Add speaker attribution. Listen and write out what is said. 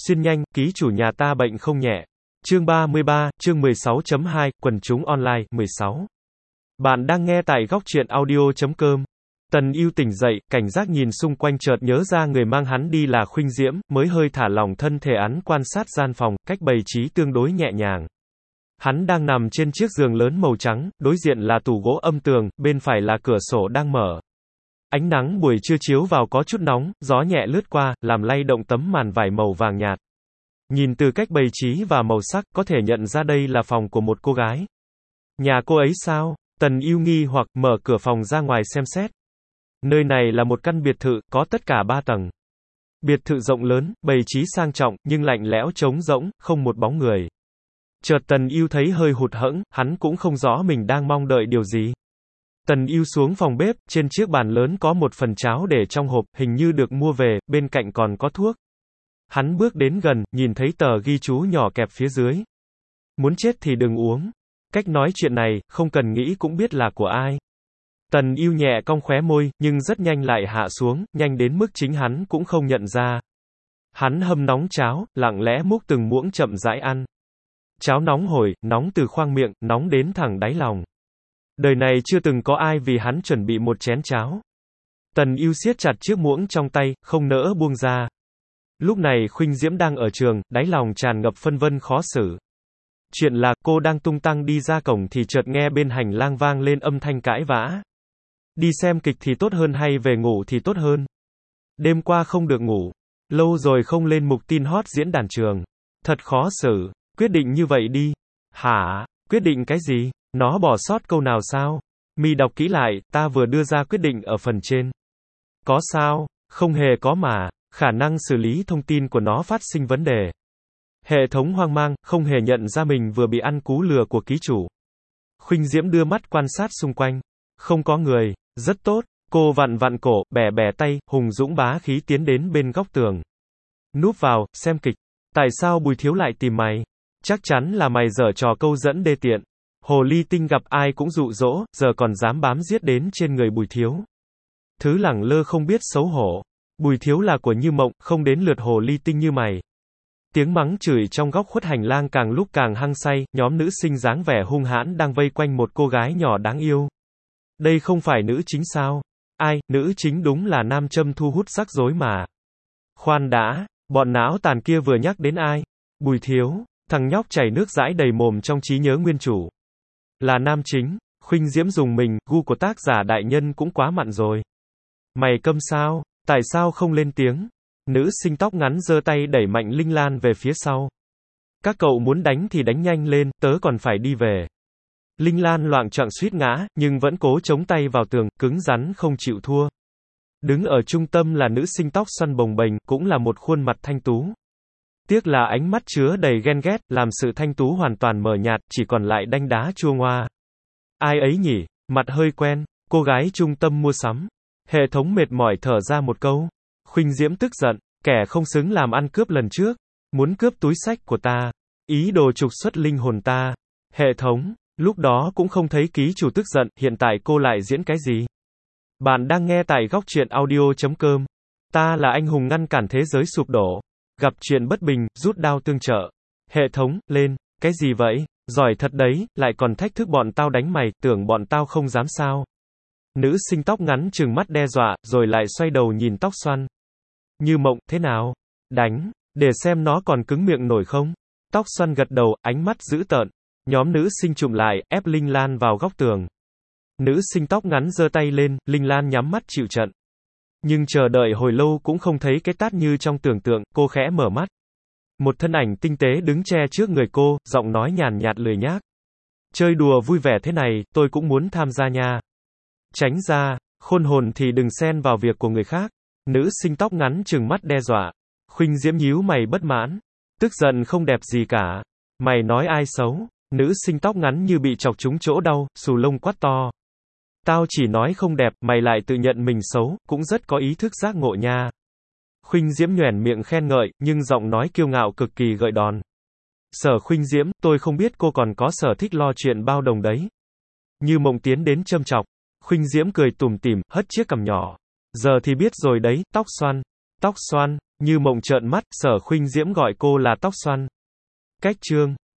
Speaker 1: Xuyên nhanh, ký chủ nhà ta bệnh không nhẹ. Chương 33, chương 16.2, quần chúng online, 16. Bạn đang nghe tại góc truyện audio.com. Tần Ưu tỉnh dậy, cảnh giác nhìn xung quanh chợt nhớ ra người mang hắn đi là Khuynh Diễm, mới hơi thả lỏng thân thể án quan sát gian phòng, cách bày trí tương đối nhẹ nhàng. Hắn đang nằm trên chiếc giường lớn màu trắng, đối diện là tủ gỗ âm tường, bên phải là cửa sổ đang mở. Ánh nắng buổi trưa chiếu vào có chút nóng, gió nhẹ lướt qua, làm lay động tấm màn vải màu vàng nhạt. Nhìn từ cách bày trí và màu sắc, có thể nhận ra đây là phòng của một cô gái. Nhà cô ấy sao? Tần Ưu nghi hoặc mở cửa phòng ra ngoài xem xét. Nơi này là một căn biệt thự, có tất cả 3 tầng. Biệt thự rộng lớn, bày trí sang trọng, nhưng lạnh lẽo trống rỗng, không một bóng người. Chợt Tần Ưu thấy hơi hụt hẫng, hắn cũng không rõ mình đang mong đợi điều gì. Tần Ưu xuống phòng bếp, trên chiếc bàn lớn có một phần cháo để trong hộp, hình như được mua về, bên cạnh còn có thuốc. Hắn bước đến gần, nhìn thấy tờ ghi chú nhỏ kẹp phía dưới. Muốn chết thì đừng uống. Cách nói chuyện này, không cần nghĩ cũng biết là của ai. Tần Ưu nhẹ cong khóe môi, nhưng rất nhanh lại hạ xuống, nhanh đến mức chính hắn cũng không nhận ra. Hắn hâm nóng cháo, lặng lẽ múc từng muỗng chậm rãi ăn. Cháo nóng hổi, nóng từ khoang miệng, nóng đến thẳng đáy lòng. Đời này chưa từng có ai vì hắn chuẩn bị một chén cháo. Tần Ưu siết chặt chiếc muỗng trong tay, không nỡ buông ra. Lúc này Khuynh Diễm đang ở trường, đáy lòng tràn ngập phân vân khó xử. Chuyện là, cô đang tung tăng đi ra cổng thì chợt nghe bên hành lang vang lên âm thanh cãi vã. Đi xem kịch thì tốt hơn hay về ngủ thì tốt hơn? Đêm qua không được ngủ. Lâu rồi không lên mục tin hot diễn đàn trường. Thật khó xử. Quyết định như vậy đi. Hả? Quyết định cái gì? Nó bỏ sót câu nào sao? Mi đọc kỹ lại, ta vừa đưa ra quyết định ở phần trên. Có sao? Không hề có mà. Khả năng xử lý thông tin của nó phát sinh vấn đề. Hệ thống hoang mang, không hề nhận ra mình vừa bị ăn cú lừa của ký chủ. Khuynh Diễm đưa mắt quan sát xung quanh. Không có người. Rất tốt. Cô vặn vặn cổ, bẻ bẻ tay, hùng dũng bá khí tiến đến bên góc tường. Núp vào, xem kịch. Tại sao Bùi Thiếu lại tìm mày? Chắc chắn là mày giở trò câu dẫn đê tiện. Hồ ly tinh gặp ai cũng dụ dỗ, giờ còn dám bám giết đến trên người Bùi Thiếu. Thứ lẳng lơ không biết xấu hổ. Bùi Thiếu là của Như Mộng, không đến lượt hồ ly tinh như mày. Tiếng mắng chửi trong góc khuất hành lang càng lúc càng hăng say, nhóm nữ sinh dáng vẻ hung hãn đang vây quanh một cô gái nhỏ đáng yêu. Đây không phải nữ chính sao? Ai, nữ chính đúng là nam châm thu hút rắc rối mà. Khoan đã, bọn não tàn kia vừa nhắc đến ai? Bùi Thiếu, thằng nhóc chảy nước dãi đầy mồm trong trí nhớ nguyên chủ. Là nam chính. Khuynh Diễm dùng mình, gu của tác giả đại nhân cũng quá mặn rồi. Mày câm sao? Tại sao không lên tiếng? Nữ sinh tóc ngắn giơ tay đẩy mạnh Linh Lan về phía sau. Các cậu muốn đánh thì đánh nhanh lên, tớ còn phải đi về. Linh Lan loạng choạng suýt ngã, nhưng vẫn cố chống tay vào tường, cứng rắn không chịu thua. Đứng ở trung tâm là nữ sinh tóc xoăn bồng bềnh, cũng là một khuôn mặt thanh tú. Tiếc là ánh mắt chứa đầy ghen ghét, làm sự thanh tú hoàn toàn mờ nhạt, chỉ còn lại đanh đá chua ngoa. Ai ấy nhỉ? Mặt hơi quen. Cô gái trung tâm mua sắm. Hệ thống mệt mỏi thở ra một câu. Khuynh Diễm tức giận. Kẻ không xứng làm ăn cướp lần trước. Muốn cướp túi xách của ta. Ý đồ trục xuất linh hồn ta. Hệ thống. Lúc đó cũng không thấy ký chủ tức giận, hiện tại cô lại diễn cái gì? Bạn đang nghe tại góc truyện audio.com. Ta là anh hùng ngăn cản thế giới sụp đổ. Gặp chuyện bất bình, rút đao tương trợ. Hệ thống, lên. Cái gì vậy? Giỏi thật đấy, lại còn thách thức bọn tao đánh mày, tưởng bọn tao không dám sao? Nữ sinh tóc ngắn trừng mắt đe dọa, rồi lại xoay đầu nhìn tóc xoăn. Như Mộng, thế nào? Đánh, để xem nó còn cứng miệng nổi không? Tóc xoăn gật đầu, ánh mắt dữ tợn. Nhóm nữ sinh chụm lại, ép Linh Lan vào góc tường. Nữ sinh tóc ngắn giơ tay lên, Linh Lan nhắm mắt chịu trận. Nhưng chờ đợi hồi lâu cũng không thấy cái tát như trong tưởng tượng, cô khẽ mở mắt. Một thân ảnh tinh tế đứng che trước người cô, giọng nói nhàn nhạt lười nhác. Chơi đùa vui vẻ thế này, tôi cũng muốn tham gia nha. Tránh ra, khôn hồn thì đừng xen vào việc của người khác. Nữ sinh tóc ngắn trừng mắt đe dọa. Khuynh Diễm nhíu mày bất mãn. Tức giận không đẹp gì cả. Mày nói ai xấu? Nữ sinh tóc ngắn như bị chọc trúng chỗ đau, xù lông quát to. Tao chỉ nói không đẹp, mày lại tự nhận mình xấu, cũng rất có ý thức giác ngộ nha. Khuynh Diễm nhoẻn miệng khen ngợi, nhưng giọng nói kiêu ngạo cực kỳ gợi đòn. Sở Khuynh Diễm, tôi không biết cô còn có sở thích lo chuyện bao đồng đấy. Như Mộng tiến đến châm chọc. Khuynh Diễm cười tủm tỉm, hất chiếc cằm nhỏ. Giờ thì biết rồi đấy, tóc xoăn. Như Mộng trợn mắt, Sở Khuynh Diễm gọi cô là tóc xoăn. Cách chương